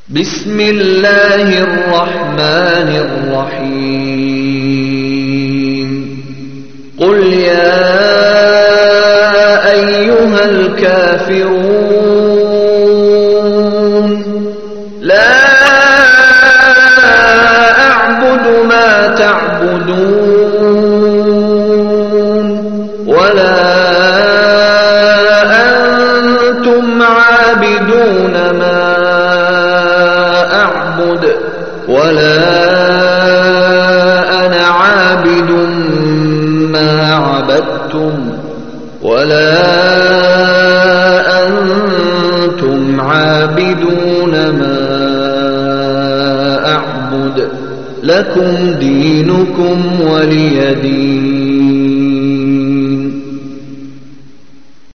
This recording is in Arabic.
بسم الله الرحمن الرحيم قل يا أيها الكافرون لا أعبد ما تعبدون ولا أنتم عابدون ما أعبد ولا أنا عابد ما عبدتم ولا أنتم عابدون ما أعبد لكم دينكم ولي دين.